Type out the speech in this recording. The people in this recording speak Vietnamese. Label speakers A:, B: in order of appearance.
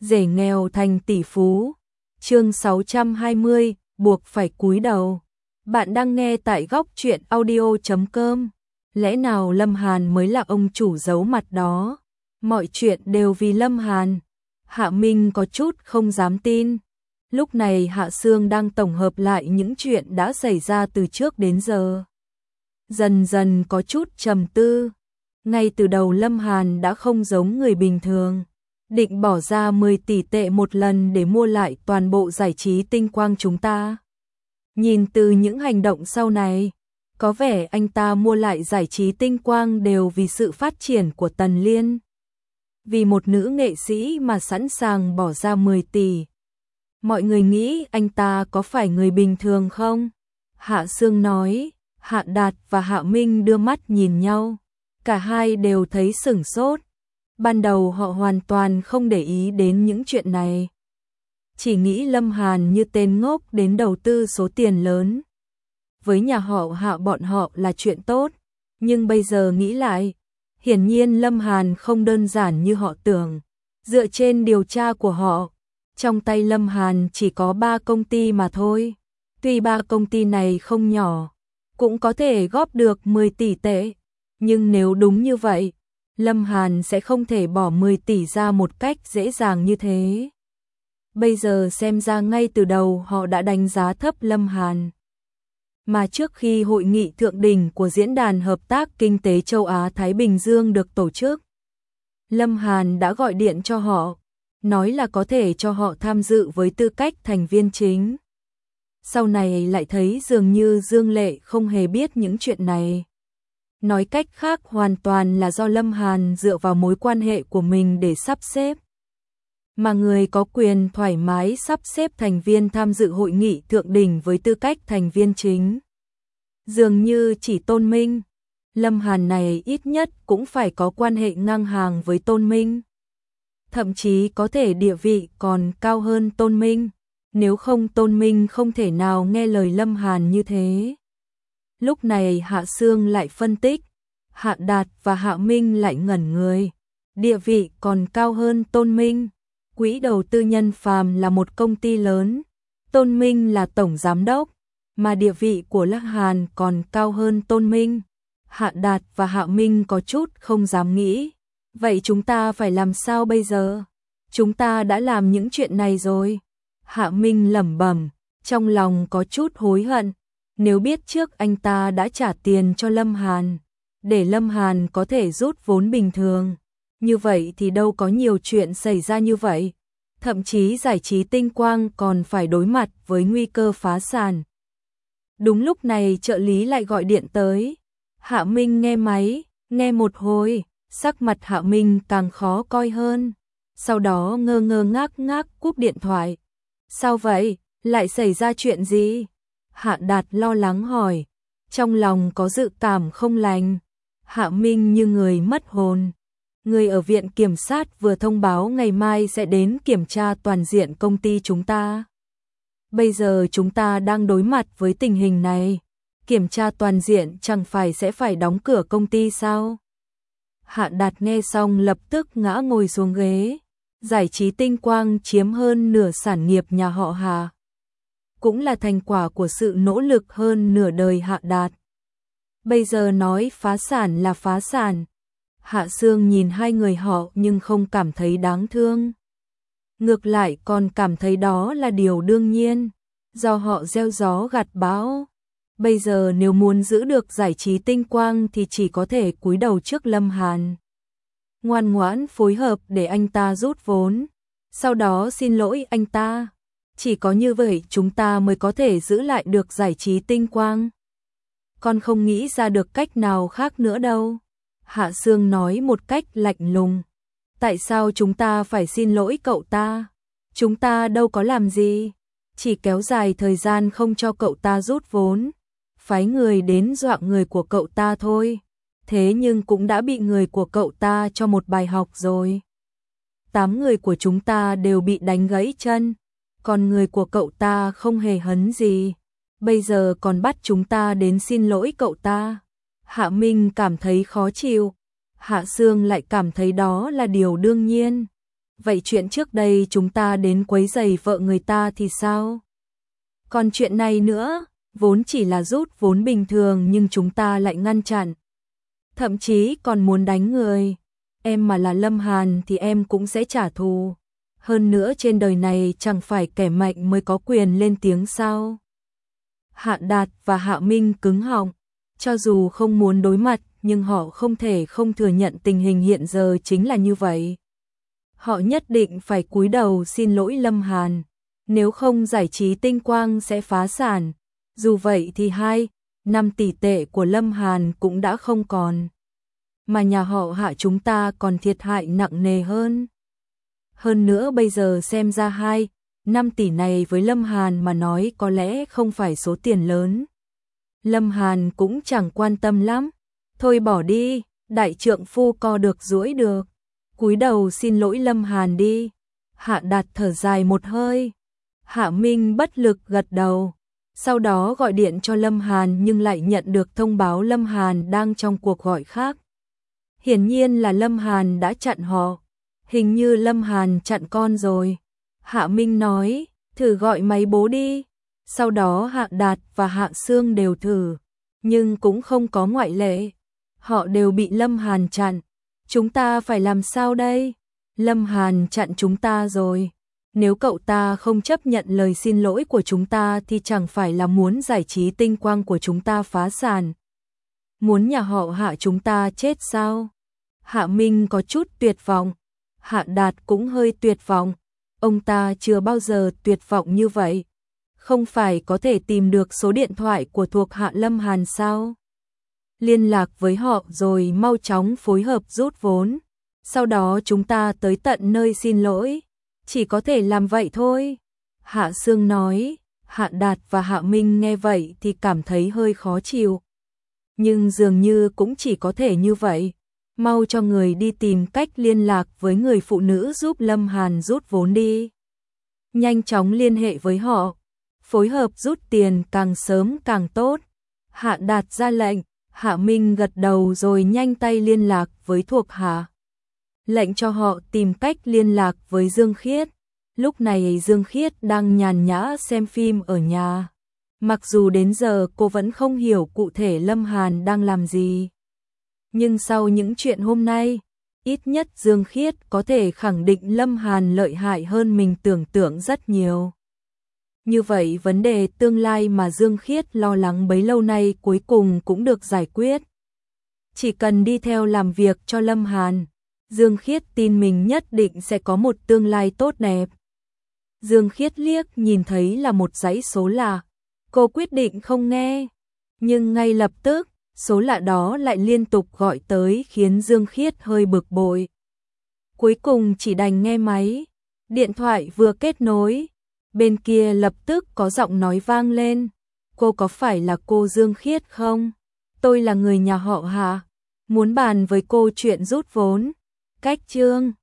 A: rể nghèo thành tỷ phú. Chương 620, buộc phải cúi đầu. Bạn đang nghe tại góc truyện audio.com. Lẽ nào Lâm Hàn mới là ông chủ giấu mặt đó? Mọi chuyện đều vì Lâm Hàn. Hạ Minh có chút không dám tin. Lúc này Hạ Sương đang tổng hợp lại những chuyện đã xảy ra từ trước đến giờ. Dần dần có chút trầm tư. Ngay từ đầu Lâm Hàn đã không giống người bình thường. Định bỏ ra 10 tỷ tệ một lần để mua lại toàn bộ giải trí tinh quang chúng ta. Nhìn từ những hành động sau này, có vẻ anh ta mua lại giải trí tinh quang đều vì sự phát triển của Tần Liên. Vì một nữ nghệ sĩ mà sẵn sàng bỏ ra 10 tỷ. Mọi người nghĩ anh ta có phải người bình thường không? Hạ Sương nói. Hạ Đạt và Hạ Minh đưa mắt nhìn nhau. Cả hai đều thấy sửng sốt. Ban đầu họ hoàn toàn không để ý đến những chuyện này. Chỉ nghĩ Lâm Hàn như tên ngốc đến đầu tư số tiền lớn. Với nhà họ Hạ bọn họ là chuyện tốt. Nhưng bây giờ nghĩ lại, hiển nhiên Lâm Hàn không đơn giản như họ tưởng. Dựa trên điều tra của họ, trong tay Lâm Hàn chỉ có 3 công ty mà thôi. Tuy 3 công ty này không nhỏ, cũng có thể góp được 10 tỷ tệ. Nhưng nếu đúng như vậy, Lâm Hàn sẽ không thể bỏ 10 tỷ ra một cách dễ dàng như thế. Bây giờ xem ra ngay từ đầu họ đã đánh giá thấp Lâm Hàn. Mà trước khi hội nghị thượng đỉnh của Diễn đàn Hợp tác Kinh tế Châu Á-Thái Bình Dương được tổ chức, Lâm Hàn đã gọi điện cho họ, nói là có thể cho họ tham dự với tư cách thành viên chính. Sau này lại thấy dường như Dương Lệ không hề biết những chuyện này. Nói cách khác hoàn toàn là do Lâm Hàn dựa vào mối quan hệ của mình để sắp xếp. Mà người có quyền thoải mái sắp xếp thành viên tham dự hội nghị thượng đỉnh với tư cách thành viên chính. Dường như chỉ Tôn Minh. Lâm Hàn này ít nhất cũng phải có quan hệ ngang hàng với Tôn Minh. Thậm chí có thể địa vị còn cao hơn Tôn Minh. Nếu không Tôn Minh không thể nào nghe lời Lâm Hàn như thế. Lúc này Hạ Sương lại phân tích. Hạ Đạt và Hạ Minh lại ngẩn người. Địa vị còn cao hơn Tôn Minh. Quỹ đầu tư Nhân Phàm là một công ty lớn. Tôn Minh là tổng giám đốc. Mà địa vị của Lâm Hàn còn cao hơn Tôn Minh. Hạ Đạt và Hạ Minh có chút không dám nghĩ. Vậy chúng ta phải làm sao bây giờ? Chúng ta đã làm những chuyện này rồi. Hạ Minh lẩm bẩm, trong lòng có chút hối hận. Nếu biết trước anh ta đã trả tiền cho Lâm Hàn, để Lâm Hàn có thể rút vốn bình thường. Như vậy thì đâu có nhiều chuyện xảy ra như vậy. Thậm chí giải trí tinh quang còn phải đối mặt với nguy cơ phá sản. Đúng lúc này trợ lý lại gọi điện tới. Hạ Minh nghe máy, nghe một hồi, sắc mặt Hạ Minh càng khó coi hơn. Sau đó ngơ ngơ ngác ngác cúp điện thoại. Sao vậy? Lại xảy ra chuyện gì? Hạ Đạt lo lắng hỏi. Trong lòng có dự cảm không lành. Hạ Minh như người mất hồn. Người ở viện kiểm sát vừa thông báo ngày mai sẽ đến kiểm tra toàn diện công ty chúng ta. Bây giờ chúng ta đang đối mặt với tình hình này. Kiểm tra toàn diện chẳng phải sẽ phải đóng cửa công ty sao? Hạ Đạt nghe xong lập tức ngã ngồi xuống ghế. Giải trí tinh quang chiếm hơn nửa sản nghiệp nhà họ Hạ. Cũng là thành quả của sự nỗ lực hơn nửa đời Hạ Đạt. Bây giờ nói phá sản là phá sản. Hạ Sương nhìn hai người họ nhưng không cảm thấy đáng thương. Ngược lại còn cảm thấy đó là điều đương nhiên. Do họ gieo gió gặt bão. Bây giờ nếu muốn giữ được giải trí tinh quang thì chỉ có thể cúi đầu trước Lâm Hàn. Ngoan ngoãn phối hợp để anh ta rút vốn. Sau đó xin lỗi anh ta. Chỉ có như vậy chúng ta mới có thể giữ lại được giải trí tinh quang. Con không nghĩ ra được cách nào khác nữa đâu. Hạ Sương nói một cách lạnh lùng. Tại sao chúng ta phải xin lỗi cậu ta? Chúng ta đâu có làm gì. Chỉ kéo dài thời gian không cho cậu ta rút vốn. Phái người đến dọa người của cậu ta thôi. Thế nhưng cũng đã bị người của cậu ta cho một bài học rồi. 8 người của chúng ta đều bị đánh gãy chân. Còn người của cậu ta không hề hấn gì. Bây giờ còn bắt chúng ta đến xin lỗi cậu ta. Hạ Minh cảm thấy khó chịu. Hạ Sương lại cảm thấy đó là điều đương nhiên. vậy chuyện trước đây chúng ta đến quấy rầy vợ người ta thì sao? Còn chuyện này nữa, vốn chỉ là rút vốn bình thường nhưng chúng ta lại ngăn chặn. Thậm chí còn muốn đánh người. Em mà là Lâm Hàn thì em cũng sẽ trả thù. Hơn nữa trên đời này chẳng phải kẻ mạnh mới có quyền lên tiếng sao? Hạ Đạt và Hạ Minh cứng họng. Cho dù không muốn đối mặt, nhưng họ không thể không thừa nhận tình hình hiện giờ chính là như vậy. Họ nhất định phải cúi đầu xin lỗi Lâm Hàn. Nếu không giải trí tinh quang sẽ phá sản. Dù vậy thì 5 tỷ tệ của Lâm Hàn cũng đã không còn. Mà nhà họ Hạ chúng ta còn thiệt hại nặng nề hơn. Hơn nữa bây giờ xem ra 5 tỷ này với Lâm Hàn mà nói có lẽ không phải số tiền lớn. Lâm Hàn cũng chẳng quan tâm lắm. Thôi bỏ đi, đại trượng phu co được duỗi được. Cúi đầu xin lỗi Lâm Hàn đi. Hạ Đạt thở dài một hơi. Hạ Minh bất lực gật đầu. Sau đó gọi điện cho Lâm Hàn nhưng lại nhận được thông báo Lâm Hàn đang trong cuộc gọi khác. Hiển nhiên là Lâm Hàn đã chặn họ. Hình như Lâm Hàn chặn con rồi. Hạ Minh nói, thử gọi máy bố đi. Sau đó Hạ Đạt và Hạ Sương đều thử. Nhưng cũng không có ngoại lệ. Họ đều bị Lâm Hàn chặn. Chúng ta phải làm sao đây? Lâm Hàn chặn chúng ta rồi. Nếu cậu ta không chấp nhận lời xin lỗi của chúng ta thì chẳng phải là muốn giải trí tinh quang của chúng ta phá sản. Muốn nhà họ Hạ chúng ta chết sao? Hạ Minh có chút tuyệt vọng. Hạ Đạt cũng hơi tuyệt vọng. Ông ta chưa bao giờ tuyệt vọng như vậy. Không phải có thể tìm được số điện thoại của thuộc hạ Lâm Hàn sao? Liên lạc với họ rồi mau chóng phối hợp rút vốn. Sau đó chúng ta tới tận nơi xin lỗi. Chỉ có thể làm vậy thôi. Hạ Sương nói. Hạ Đạt và Hạ Minh nghe vậy thì cảm thấy hơi khó chịu. Nhưng dường như cũng chỉ có thể như vậy. Mau cho người đi tìm cách liên lạc với người phụ nữ giúp Lâm Hàn rút vốn đi. Nhanh chóng liên hệ với họ. Phối hợp rút tiền càng sớm càng tốt. Hạ Đạt ra lệnh. Hạ Minh gật đầu rồi nhanh tay liên lạc với thuộc hạ. Lệnh cho họ tìm cách liên lạc với Dương Khiết. Lúc này Dương Khiết đang nhàn nhã xem phim ở nhà. Mặc dù đến giờ cô vẫn không hiểu cụ thể Lâm Hàn đang làm gì. Nhưng sau những chuyện hôm nay, ít nhất Dương Khiết có thể khẳng định Lâm Hàn lợi hại hơn mình tưởng tượng rất nhiều. Như vậy vấn đề tương lai mà Dương Khiết lo lắng bấy lâu nay cuối cùng cũng được giải quyết. Chỉ cần đi theo làm việc cho Lâm Hàn, Dương Khiết tin mình nhất định sẽ có một tương lai tốt đẹp. Dương Khiết liếc nhìn thấy là một dãy số lạ. Cô quyết định không nghe. Nhưng ngay lập tức, số lạ đó lại liên tục gọi tới khiến Dương Khiết hơi bực bội. Cuối cùng chỉ đành nghe máy. Điện thoại vừa kết nối. Bên kia lập tức có giọng nói vang lên. Cô có phải là cô Dương Khiết không? Tôi là người nhà họ Hạ. Muốn bàn với cô chuyện rút vốn. Cách chương